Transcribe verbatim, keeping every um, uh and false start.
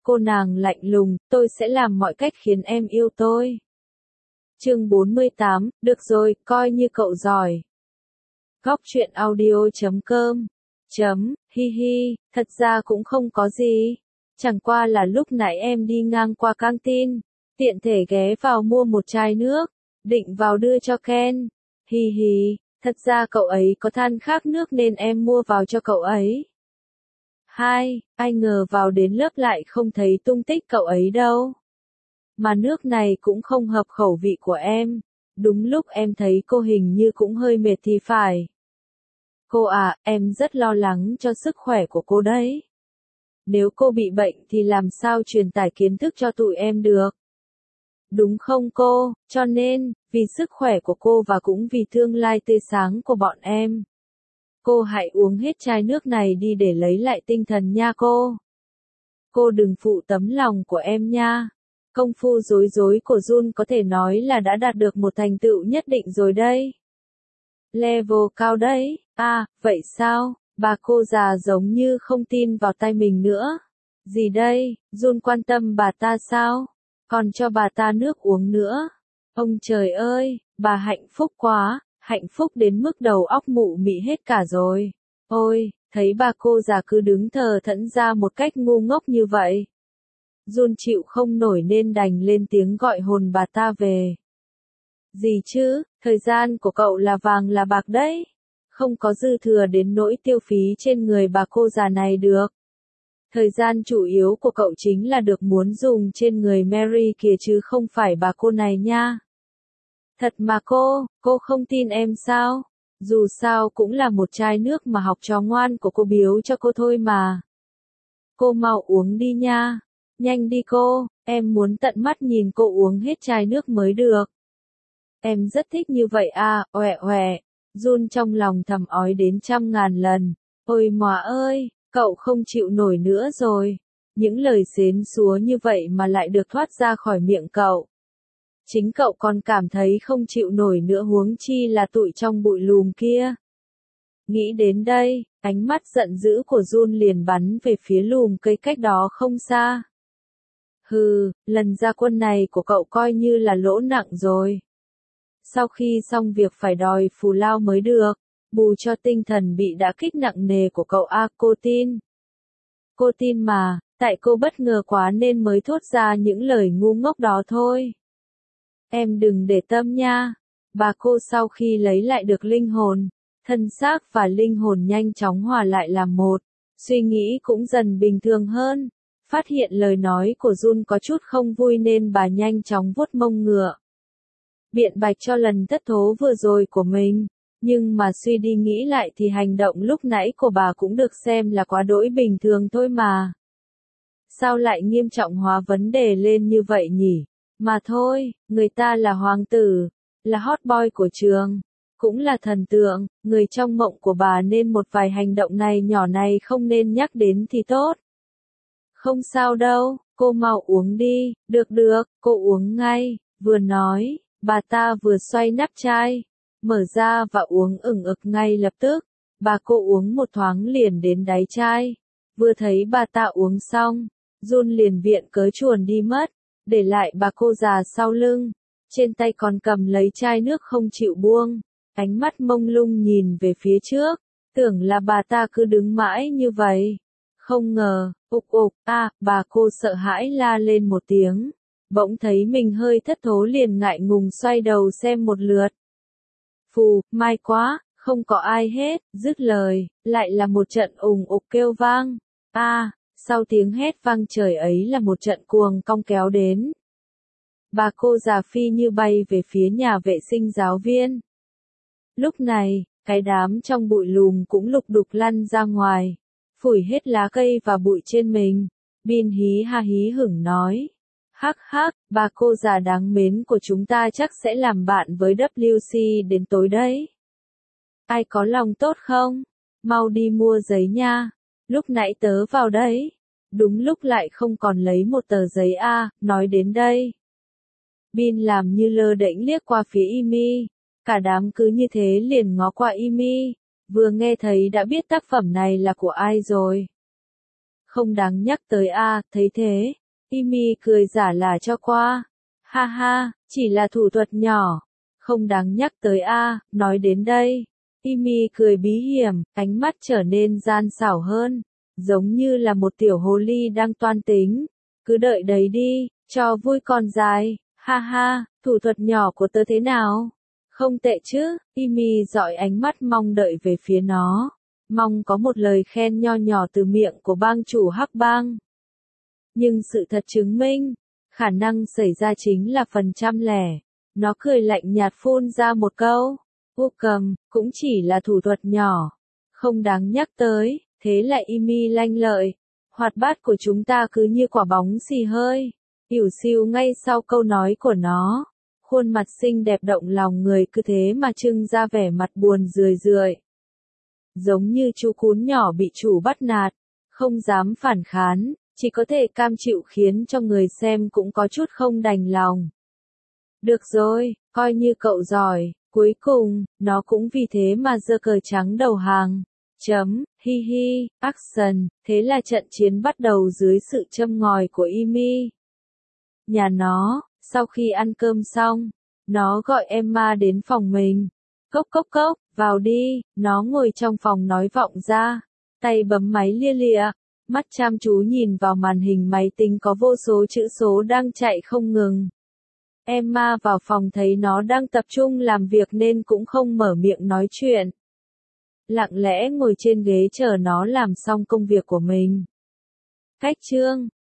Cô nàng lạnh lùng, tôi sẽ làm mọi cách khiến em yêu tôi. Chương bốn mươi tám, được rồi, coi như cậu giỏi. Góc truyện audio chấm com chấm, hi hi, thật ra cũng không có gì. Chẳng qua là lúc nãy em đi ngang qua căng tin, tiện thể ghé vào mua một chai nước, định vào đưa cho Ken. Hi hi, thật ra cậu ấy có than khát nước nên em mua vào cho cậu ấy. Hai, ai ngờ vào đến lớp lại không thấy tung tích cậu ấy đâu. Mà nước này cũng không hợp khẩu vị của em. Đúng lúc em thấy cô hình như cũng hơi mệt thì phải. Cô à, em rất lo lắng cho sức khỏe của cô đấy. Nếu cô bị bệnh thì làm sao truyền tải kiến thức cho tụi em được? Đúng không cô, cho nên, vì sức khỏe của cô và cũng vì tương lai tươi sáng của bọn em. Cô hãy uống hết chai nước này đi để lấy lại tinh thần nha cô. Cô đừng phụ tấm lòng của em nha. Công phu dối dối của Jun có thể nói là đã đạt được một thành tựu nhất định rồi đây. Level cao đấy, à, vậy sao, bà cô già giống như không tin vào tay mình nữa. Gì đây, Jun quan tâm bà ta sao? Còn cho bà ta nước uống nữa. Ông trời ơi, bà hạnh phúc quá, hạnh phúc đến mức đầu óc mụ mị hết cả rồi. Ôi, thấy bà cô già cứ đứng thờ thẫn ra một cách ngu ngốc như vậy. Jun chịu không nổi nên đành lên tiếng gọi hồn bà ta về. Gì chứ, thời gian của cậu là vàng là bạc đấy. Không có dư thừa đến nỗi tiêu phí trên người bà cô già này được. Thời gian chủ yếu của cậu chính là được muốn dùng trên người Mary kìa chứ không phải bà cô này nha. Thật mà cô, cô không tin em sao? Dù sao cũng là một chai nước mà học trò ngoan của cô biếu cho cô thôi mà. Cô mau uống đi nha. Nhanh đi cô, em muốn tận mắt nhìn cô uống hết chai nước mới được. Em rất thích như vậy à, oẹ oẹ. Jun trong lòng thầm ói đến trăm ngàn lần. Ôi mòa ơi, cậu không chịu nổi nữa rồi. Những lời xến xúa như vậy mà lại được thoát ra khỏi miệng cậu. Chính cậu còn cảm thấy không chịu nổi nữa huống chi là tụi trong bụi lùm kia. Nghĩ đến đây, ánh mắt giận dữ của Jun liền bắn về phía lùm cây cách đó không xa. Hừ, lần ra quân này của cậu coi như là lỗ nặng rồi. Sau khi xong việc phải đòi phù lao mới được, bù cho tinh thần bị đả kích nặng nề của cậu a, cô tin. Cô tin mà, tại cô bất ngờ quá nên mới thốt ra những lời ngu ngốc đó thôi. Em đừng để tâm nha. Bà cô sau khi lấy lại được linh hồn, thân xác và linh hồn nhanh chóng hòa lại làm một, suy nghĩ cũng dần bình thường hơn. Phát hiện lời nói của Jun có chút không vui nên bà nhanh chóng vuốt mông ngựa. Biện bạch cho lần thất thố vừa rồi của mình, nhưng mà suy đi nghĩ lại thì hành động lúc nãy của bà cũng được xem là quá đỗi bình thường thôi mà. Sao lại nghiêm trọng hóa vấn đề lên như vậy nhỉ? Mà thôi, người ta là hoàng tử, là hot boy của trường, cũng là thần tượng, người trong mộng của bà nên một vài hành động này nhỏ này không nên nhắc đến thì tốt. Không sao đâu, cô mau uống đi, được được, cô uống ngay, vừa nói, bà ta vừa xoay nắp chai, mở ra và uống ửng ực ngay lập tức, bà cô uống một thoáng liền đến đáy chai, vừa thấy bà ta uống xong, Jun liền viện cớ chuồn đi mất, để lại bà cô già sau lưng, trên tay còn cầm lấy chai nước không chịu buông, ánh mắt mông lung nhìn về phía trước, tưởng là bà ta cứ đứng mãi như vậy. Không ngờ, ục ục, a, bà cô sợ hãi la lên một tiếng, bỗng thấy mình hơi thất thố liền ngại ngùng xoay đầu xem một lượt. Phù, may quá, không có ai hết, dứt lời, lại là một trận ùng ục kêu vang, a, sau tiếng hét vang trời ấy là một trận cuồng cong kéo đến. Bà cô già phi như bay về phía nhà vệ sinh giáo viên. Lúc này, cái đám trong bụi lùm cũng lục đục lăn ra ngoài, phủi hết lá cây và bụi trên mình. Bin hí ha hí hửng nói. Hắc hắc, bà cô già đáng mến của chúng ta chắc sẽ làm bạn với W C đến tối đấy. Ai có lòng tốt không? Mau đi mua giấy nha. Lúc nãy tớ vào đấy. Đúng lúc lại không còn lấy một tờ giấy a, nói đến đây. Bin làm như lơ đễnh liếc qua phía Imi. Cả đám cứ như thế liền ngó qua Imi. Vừa nghe thấy đã biết tác phẩm này là của ai rồi. Không đáng nhắc tới a, thấy thế. Amy cười giả là cho qua. Ha ha, chỉ là thủ thuật nhỏ. Không đáng nhắc tới a, nói đến đây. Amy cười bí hiểm, ánh mắt trở nên gian xảo hơn. Giống như là một tiểu hồ ly đang toan tính. Cứ đợi đấy đi, cho vui còn dài. Ha ha, thủ thuật nhỏ của tớ thế nào? Không tệ chứ, Amy dõi ánh mắt mong đợi về phía nó. Mong có một lời khen nho nhỏ từ miệng của bang chủ Hắc Bang. Nhưng sự thật chứng minh, khả năng xảy ra chính là phần trăm lẻ. Nó cười lạnh nhạt phun ra một câu. Vô cầm, cũng chỉ là thủ thuật nhỏ. Không đáng nhắc tới, thế lại Amy lanh lợi. Hoạt bát của chúng ta cứ như quả bóng xì hơi. Ỉu xìu ngay sau câu nói của nó. Khuôn mặt xinh đẹp động lòng người cứ thế mà trưng ra vẻ mặt buồn rười rượi. Giống như chú cún nhỏ bị chủ bắt nạt. Không dám phản kháng, chỉ có thể cam chịu khiến cho người xem cũng có chút không đành lòng. Được rồi, coi như cậu giỏi. Cuối cùng, nó cũng vì thế mà giơ cờ trắng đầu hàng. Chấm, hi hi, action, thế là trận chiến bắt đầu dưới sự châm ngòi của Amy. Nhà nó, sau khi ăn cơm xong, nó gọi Emma đến phòng mình. Cốc cốc cốc, vào đi, nó ngồi trong phòng nói vọng ra, tay bấm máy lia lịa, mắt chăm chú nhìn vào màn hình máy tính có vô số chữ số đang chạy không ngừng. Emma vào phòng thấy nó đang tập trung làm việc nên cũng không mở miệng nói chuyện. Lặng lẽ ngồi trên ghế chờ nó làm xong công việc của mình. Cách chương